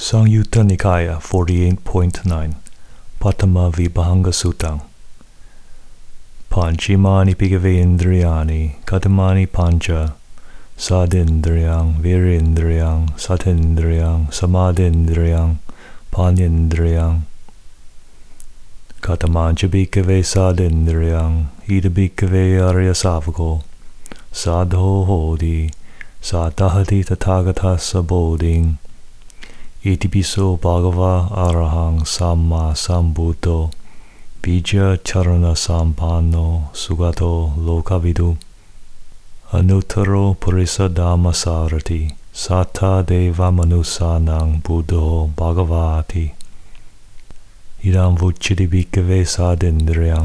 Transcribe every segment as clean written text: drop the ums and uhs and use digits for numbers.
Samyutta Nikaya 48.9 Patama Vibhanga Suttam Panchimani Bhikkhave Indriyani Katamani Pancha Sadindriyang Virindriyang Satindriyang Samadindriyang Panyindriyang Katamancha Bhikkhave Sadindriyang Ida Bhikkhave Arya Savako Sadho Hodi Satahati Tathagata Saboding Itipiso Bhagava Arahang Samma Sambuddho Bija Charana Sampanno Sugato Lokavidu Anuttaro Purisa Dhamma Sarati Satta Deva Manusanang Buddho Bhagavati Idam Vucchiti Bhikkhave Sadindriyang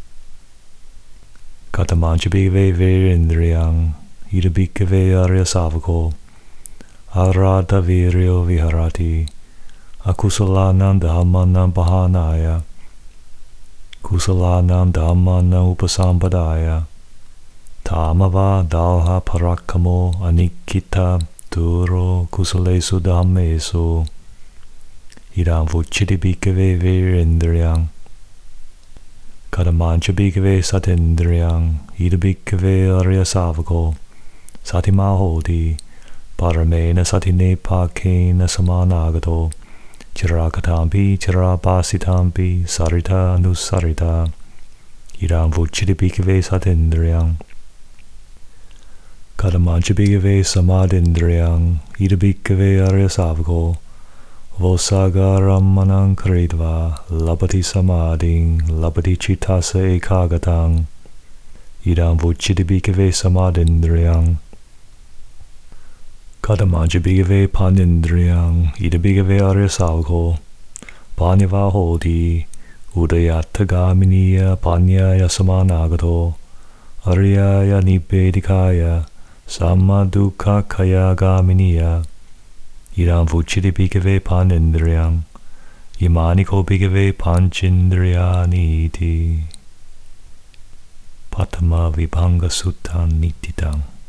Katamancha Bhikkhave Virindriyang Ida Bhikkhave Arya Savako Arata Viryo Viharati Akusalanam Dhammanam Pahanaya Kusalanam Dhammanam Upasampadaya Tamava Dalha Parakamo Anikita Duro Kusalesu Dhammesu Idam Vucchiti Bhikkhave Virindriyang Katamancha Bhikkhave Satindriyang Ida Bhikkhave Arya Savako Satima Hodi Paramena Satine Pakena Samanagato Chirakatampi Chirapasitampi Sarita Nusarita Idam Vucchiti Bhikkhave Satindriyang Katamancha Bhikkhave Samadindriyang Ida Bhikkhave Arya Savako Vosagaram Manang Karidva Labati Samading Labati Chittasa Ekagatang Idam Vucchiti Bhikkhave Samadindriyang Katamancha Bhikkhave Panyindriyang Ida Bhikkhave Arya Savako Panyava Hodi Udayata Gaminiya Panyaya Samanagato Aryaya Nibbedikaya Sammadukha Kaya Gaminiya Idam Vucchiti Bhikkhave Panyindriyang Imaniko Bhikkhave Panchindriyani iti Patama Vibhanga Suttam Nititang